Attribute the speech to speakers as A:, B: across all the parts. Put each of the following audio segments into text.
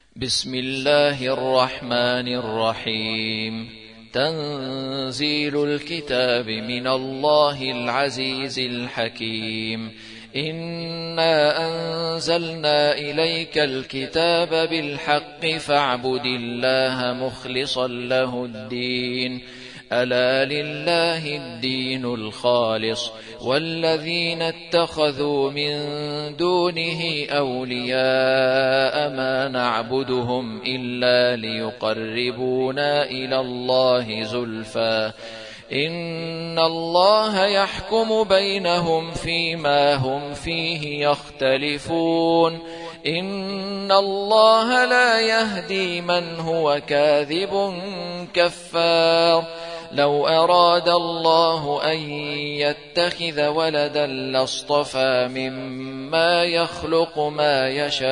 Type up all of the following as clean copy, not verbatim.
A: بسم الله الرحمن الرحيم. تنزيل الكتاب من الله العزيز الحكيم. إنا أنزلنا إليك الكتاب بالحق فاعبد الله مخلصا له الدين. ألا لله الدين الخالص والذين اتخذوا من دونه أولياء ما نعبدهم إلا ليقربونا إلى الله زلفى إن الله يحكم بينهم فيما هم فيه يختلفون. إن الله لا يهدي من هو كاذب كفار. لو أراد الله أن يتخذ ولدا لاصطفى مما يخلق ما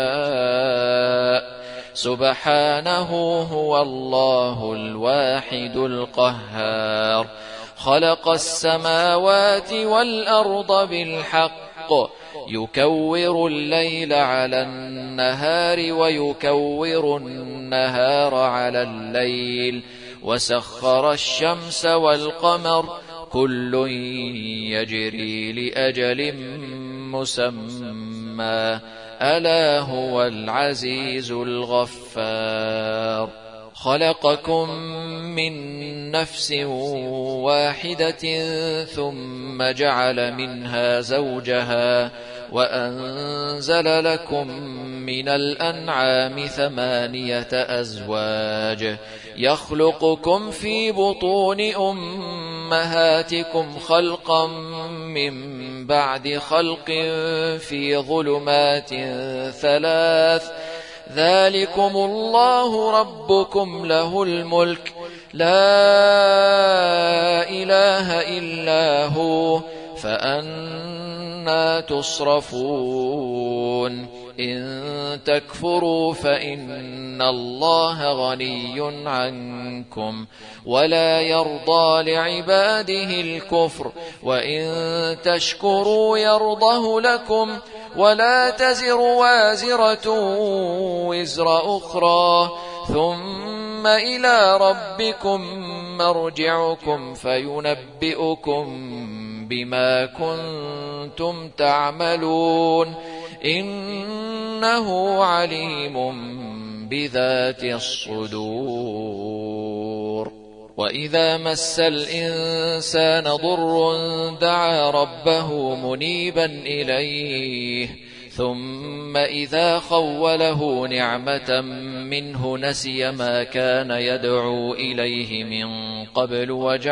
A: يشاء سبحانه هو الله الواحد القهار. خلق السماوات والأرض بالحق يكور الليل على النهار ويكور النهار على الليل وسخر الشمس والقمر كل يجري لأجل مسمى ألا هو العزيز الغفار. خلقكم من نفس واحدة ثم جعل منها زوجها وأنزل لكم من الأنعام 8 أزواج يخلقكم في بطون أمهاتكم خلقا من بعد خلق في ظلمات 3 ذلكم الله ربكم له الملك لا إله إلا هو فأنى تصرفون. إن تكفروا فإن الله غني عنكم ولا يرضى لعباده الكفر وإن تشكروا يرضه لكم ولا تزر وازرة وزر أخرى ثم إلى ربكم مرجعكم فينبئكم بما كنتم تعملون إنه عليم بذات الصدور. وإذا مس الإنسان ضر دعا ربه منيبا إليه ثم إذا خوله نعمة منه نسي ما كان يدعو إليه من قبل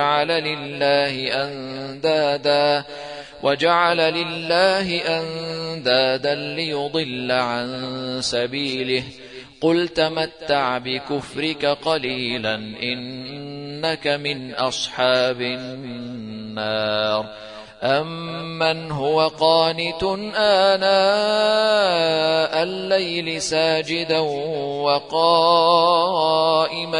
A: وجعل لله أندادا ليضل عن سبيله. قل تمتع بكفرك قليلا إنك من أصحاب النار. أمن هو قانت آناء الليل ساجدا وقائما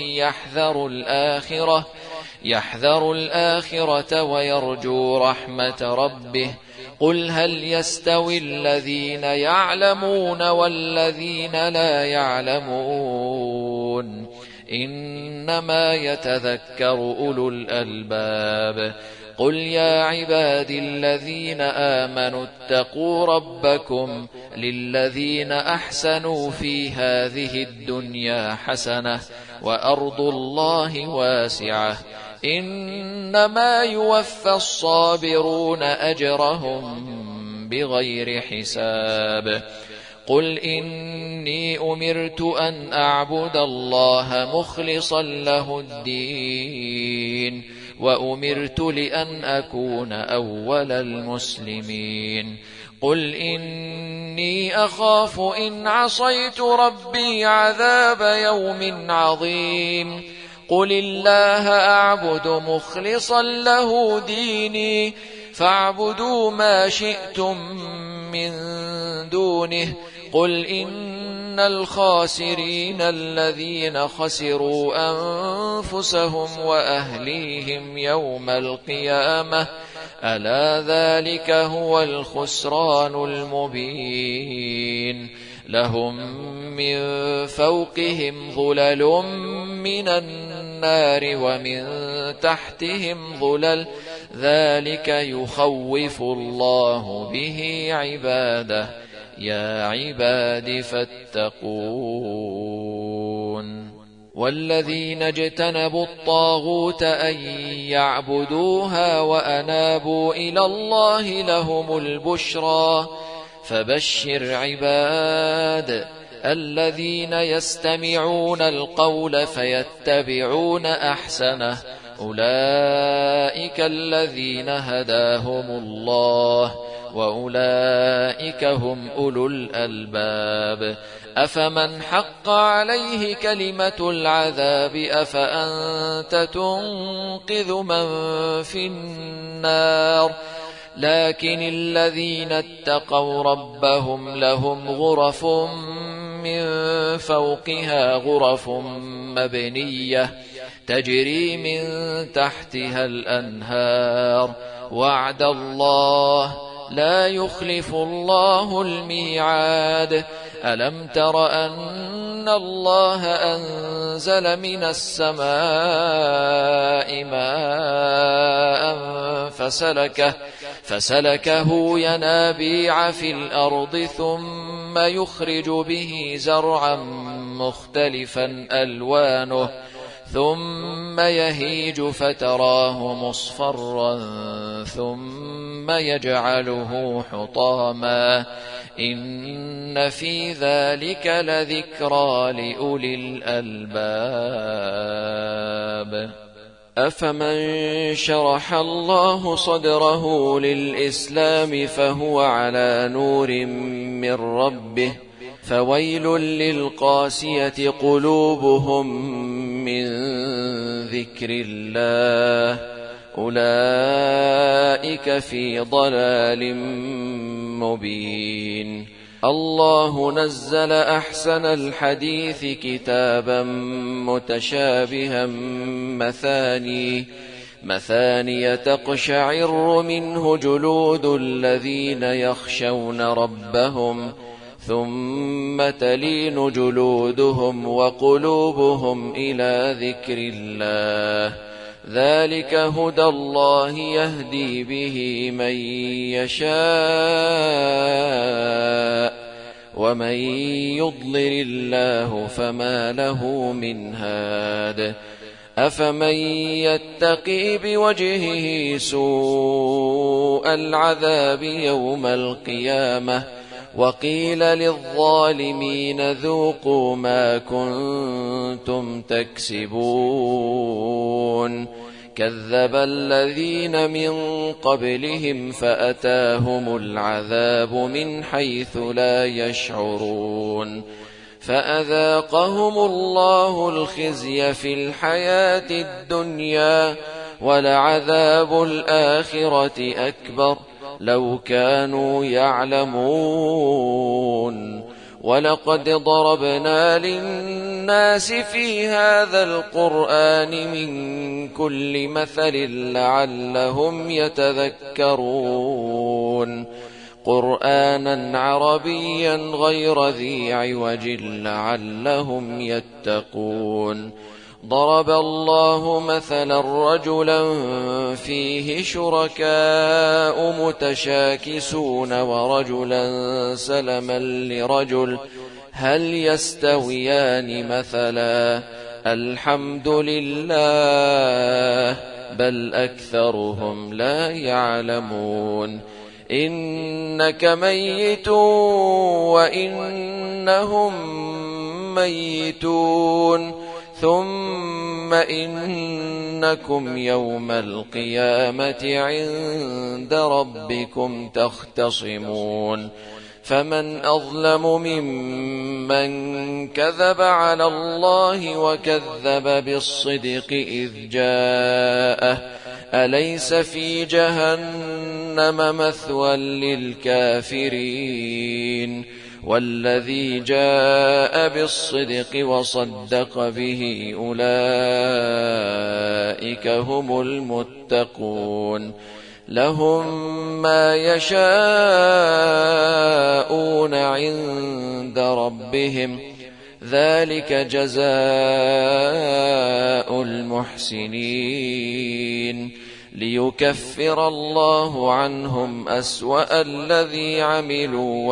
A: يحذر الآخرة ويرجو رحمة ربه. قل هل يستوي الذين يعلمون والذين لا يعلمون إنما يتذكر أولو الألباب. قل يا عبادي الذين آمنوا اتقوا ربكم للذين أحسنوا في هذه الدنيا حسنة وأرض الله واسعة إنما يوفى الصابرون أجرهم بغير حساب. قل إني أمرت أن أعبد الله مخلصا له الدين وأمرت لأن أكون أول المسلمين. قل إني أخاف إن عصيت ربي عذاب يوم عظيم. قل الله أعبد مخلصا له ديني فاعبدوا ما شئتم من دونه. قل إن الخاسرين الذين خسروا أنفسهم وأهليهم يوم القيامة ألا ذلك هو الخسران المبين. لهم من فوقهم ظلل من النار ومن تحتهم ظلل ذلك يخوف الله به عباده يا عباد فاتقون والذين اجتنبوا الطاغوت أن يعبدوها وأنابوا إلى الله لهم البشرى فبشر عباد الذين يستمعون القول فيتبعون أحسنه أولئك الذين هداهم الله وأولئك هم أولو الألباب أفمن حق عليه كلمة العذاب أفأنت تنقذ من في النار لكن الذين اتقوا ربهم لهم غرف من فوقها غرف مبنية تجري من تحتها الأنهار وعد الله لا يخلف الله الميعاد ألم تر أن الله أنزل من السماء ماء فسلكه ينابيع في الأرض ثم يخرج به زرعا مختلفا ألوانه ثم يهيج فتراه مصفرا ثم يجعله حطاما إن في ذلك لذكرى لأولي الألباب أفمن شرح الله صدره للإسلام فهو على نور من ربه فويل للقاسية قلوبهم من ذكر الله أولئك في ضلال مبين الله نزل أحسن الحديث كتابا متشابها مثاني تقشعر منه جلود الذين يخشون ربهم ثم تلين جلودهم وقلوبهم إلى ذكر الله ذلك هدى الله يهدي به من يشاء ومن يضلل الله فما له من هاد أفمن يتقي بوجهه سوء العذاب يوم القيامة وقيل للظالمين ذوقوا ما كنتم تكسبون كذب الذين من قبلهم فأتاهم العذاب من حيث لا يشعرون فأذاقهم الله الخزي في الحياة الدنيا ولعذاب الآخرة أكبر لو كانوا يعلمون ولقد ضربنا للناس في هذا القرآن من كل مثل لعلهم يتذكرون قرآنا عربيا غير ذي عوج لعلهم يتقون ضرب الله مثلا رجلا فيه شركاء متشاكسون ورجلا سلما لرجل هل يستويان مثلا الحمد لله بل أكثرهم لا يعلمون إنك ميت وإنهم ميتون ثم إنكم يوم القيامة عند ربكم تختصمون فمن أظلم ممن كذب على الله وكذب بالصدق إذ جاءه أليس في جهنم مثوى للكافرين والذي جاء بالصدق وصدق به أولئك هم المتقون لهم ما يشاءون عند ربهم ذلك جزاء المحسنين ليكفر الله عنهم أسوأ الذي عملوا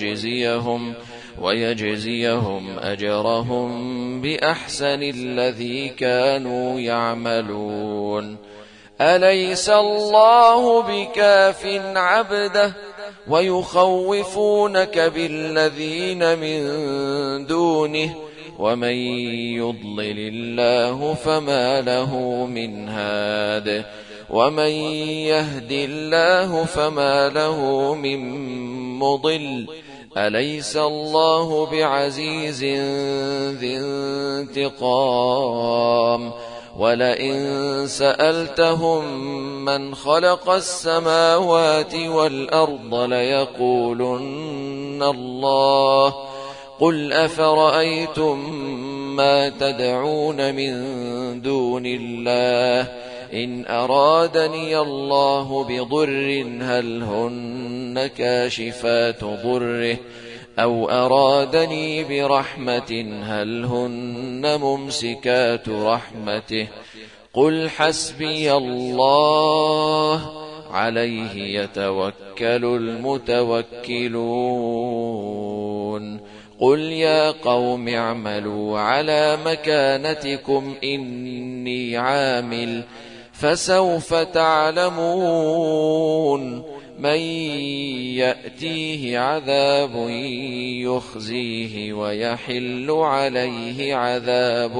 A: ويجزيهم أجرهم بأحسن الذي كانوا يعملون أليس الله بكاف عبده ويخوفونك بالذين من دونه ومن يضلل الله فما له من هاد ومن يهد الله فما له من مضل أليس الله بعزيز ذي انتقام ولئن سألتهم من خلق السماوات والأرض ليقولن الله قل أفرأيتم ما تدعون من دون الله إن أرادني الله بضر هل هن كاشفات ضره أو أرادني برحمة هل هن ممسكات رحمته قل حسبي الله عليه يتوكل المتوكلون قل يا قوم اعملوا على مكانتكم إني عامل فسوف تعلمون من يأتيه عذاب يخزيه ويحل عليه عذاب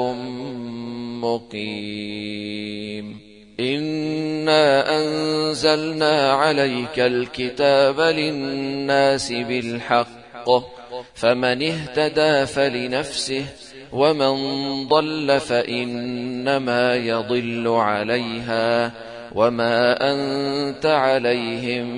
A: مقيم إنا أنزلنا عليك الكتاب للناس بالحق فمن اهتدى فلنفسه ومن ضل فإنما يضل عليها وما أنت عليهم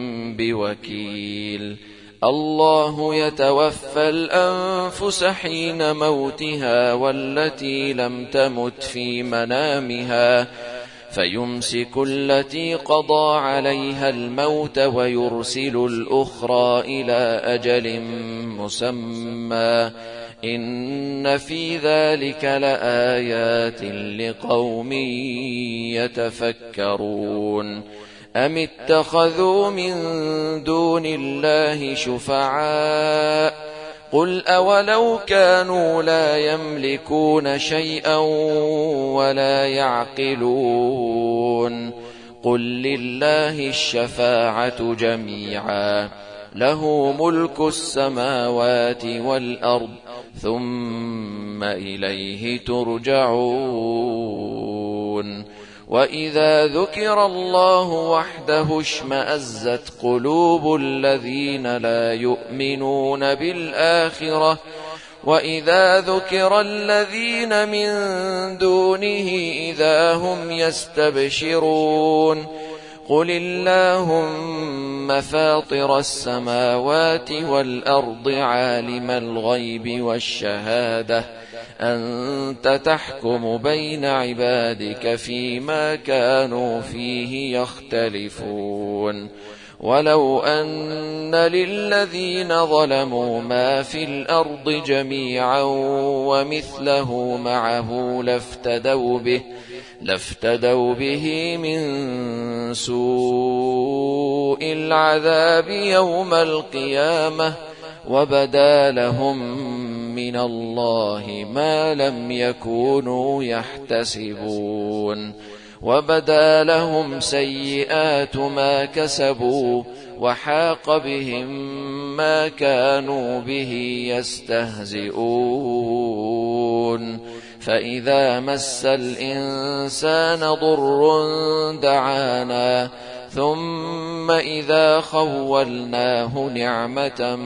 A: بوكيل الله يتوفى الأنفس حين موتها والتي لم تمت في منامها فيمسك التي قضى عليها الموت ويرسل الأخرى إلى أجل مسمى إن في ذلك لآيات لقوم يتفكرون أم اتخذوا من دون الله شفعاء قل أولو كانوا لا يملكون شيئا ولا يعقلون قل لله الشفاعة جميعا له ملك السماوات والأرض ثم إليه ترجعون وإذا ذكر الله وحده اشمأزت قلوب الذين لا يؤمنون بالآخرة وإذا ذكر الذين من دونه إذا هم يستبشرون قل اللهم فاطر السماوات والأرض عالم الغيب والشهادة أنت تحكم بين عبادك فيما كانوا فيه يختلفون ولو أن للذين ظلموا ما في الأرض جميعا ومثله معه لافتدوا به من سوء العذاب يوم القيامة وبدا لهم من الله ما لم يكونوا يحتسبون وبدا لهم سيئات ما كسبوا وحاق بهم ما كانوا به يستهزئون فإذا مس الإنسان ضر دعانا ثم إذا خولناه نعمة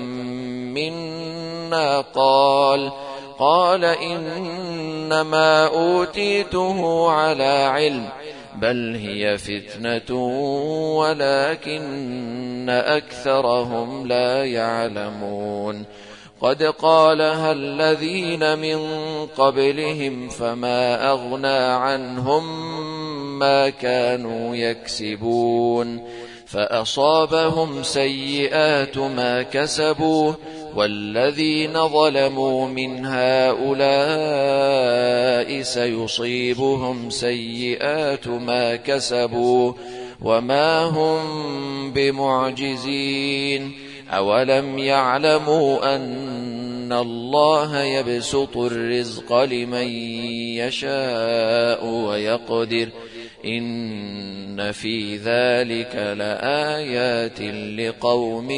A: منا قال إنما أوتيته على علم بل هي فتنة ولكن أكثرهم لا يعلمون قد قالها الذين من قبلهم فما أغنى عنهم ما كانوا يكسبون فأصابهم سيئات ما كسبوا والذين ظلموا من هؤلاء سيصيبهم سيئات ما كسبوا وما هم بمعجزين أولم يعلموا أن الله يبسط الرزق لمن يشاء ويقدر إن في ذلك لآيات لقوم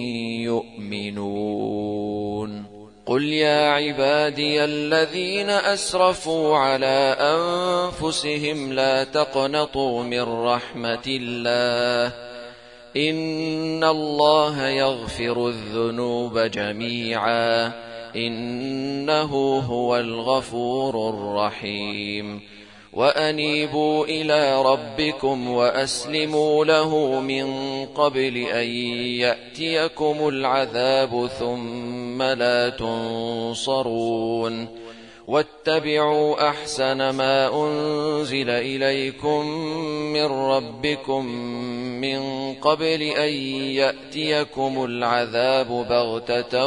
A: يؤمنون قل يا عبادي الذين أسرفوا على أنفسهم لا تقنطوا من رحمة الله إن الله يغفر الذنوب جميعا إنه هو الغفور الرحيم وأنيبوا إلى ربكم وأسلموا له من قبل أن يأتيكم العذاب ثم لا تنصرون واتبعوا أحسن ما أنزل إليكم من ربكم من قبل أن يأتيكم العذاب بغتة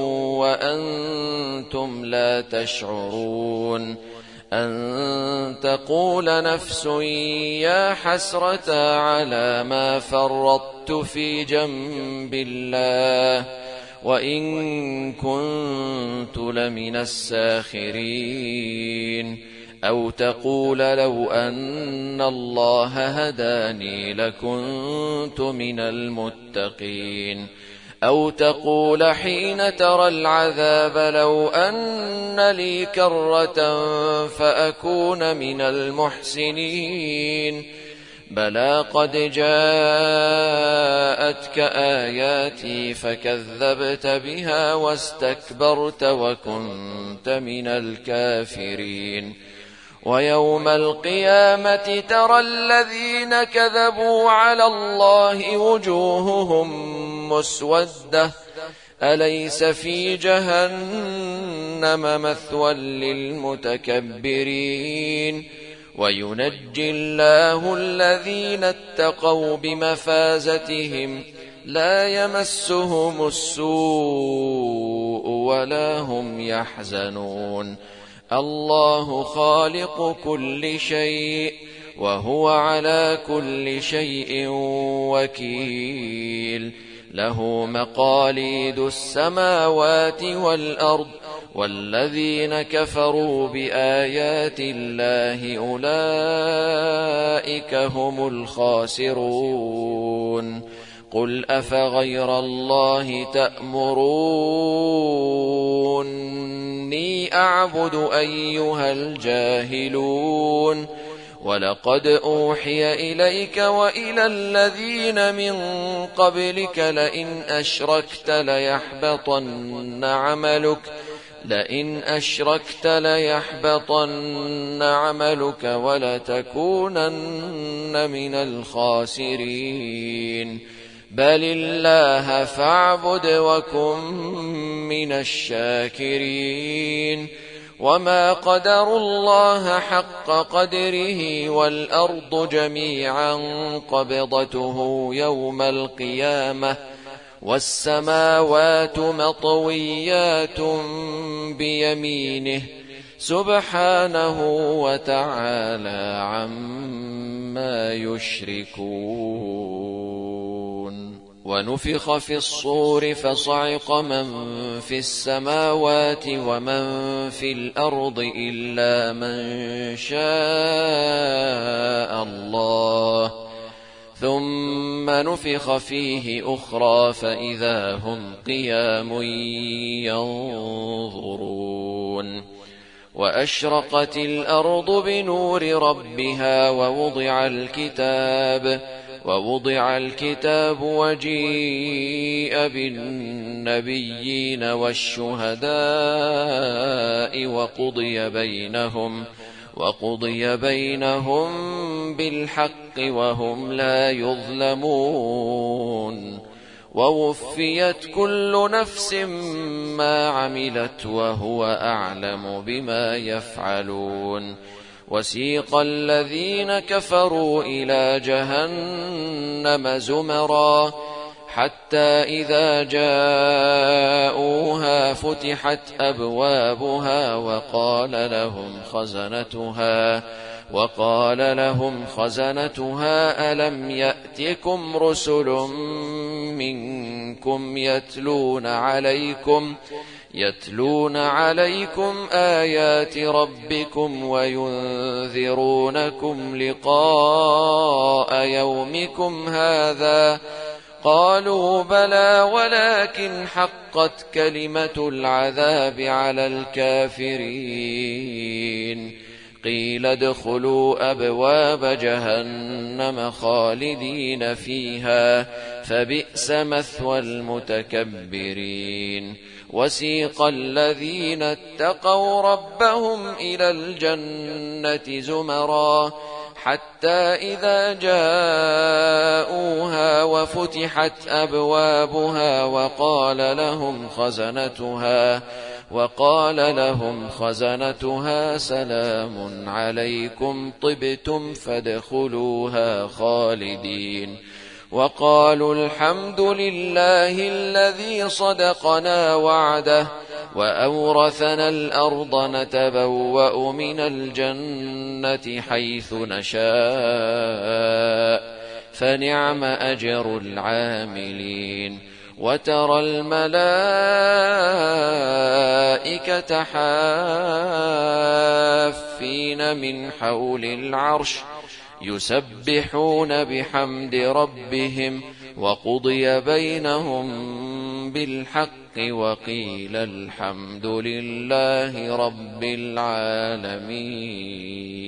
A: وأنتم لا تشعرون أن تقول نفس يا حسرة على ما فرطت في جنب الله وإن كنت لمن الساخرين أو تقول لو أن الله هداني لكنت من المتقين أو تقول حين ترى العذاب لو أن لي كرة فأكون من المحسنين بلى قد جاءتك آياتي فكذبت بها واستكبرت وكنت من الكافرين ويوم القيامة ترى الذين كذبوا على الله وجوههم مسودة أليس في جهنم مثوى للمتكبرين وينجي الله الذين اتقوا بمفازتهم لا يمسهم السوء ولا هم يحزنون الله خالق كل شيء وهو على كل شيء وكيل له مقاليد السماوات والأرض والذين كفروا بآيات الله أولئك هم الخاسرون قل أفغير الله تأمروني أعبد أيها الجاهلون ولقد أوحي إليك وإلى الذين من قبلك لئن أشركت ليحبطن عملك ولتكونن من الخاسرين بل الله فاعبد وكن من الشاكرين وما قدروا الله حق قدره والأرض جميعا قبضته يوم القيامة والسماوات مطويات بيمينه سبحانه وتعالى عما يشركون ونفخ في الصور فصعق من في السماوات ومن في الأرض إلا من شاء الله ثم نفخ فيه أخرى فإذا هم قيام ينظرون وأشرقت الأرض بنور ربها ووضع الكتاب وجيء بالنبيين والشهداء وقضي بينهم بالحق وهم لا يظلمون ووفيت كل نفس ما عملت وهو أعلم بما يفعلون وسيق الذين كفروا إلى جهنم زمرا حتى إذا جاءوها فتحت أبوابها وقال لهم خزنتها ألم يأتكم رسل منكم يتلون عليكم آيات ربكم وينذرونكم لقاء يومكم هذا؟ قالوا بلى ولكن حقت كلمة العذاب على الكافرين. قيل ادخلوا أبواب جهنم خالدين فيها فبئس مثوى المتكبرين. وسيق الذين اتقوا ربهم إلى الجنة زمرا حتى إذا جاءوها وفتحت أبوابها وقال لهم خزنتها سلام عليكم طبتم فادخلوها خالدين. وقالوا الحمد لله الذي صدقنا وعده وأورثنا الأرض نتبوأ من الجنة حيث نشاء فنعم أجر العاملين. وترى الملائكة حافين من حول العرش يسبحون بحمد ربهم وقضي بينهم بالحق وقيل الحمد لله رب العالمين.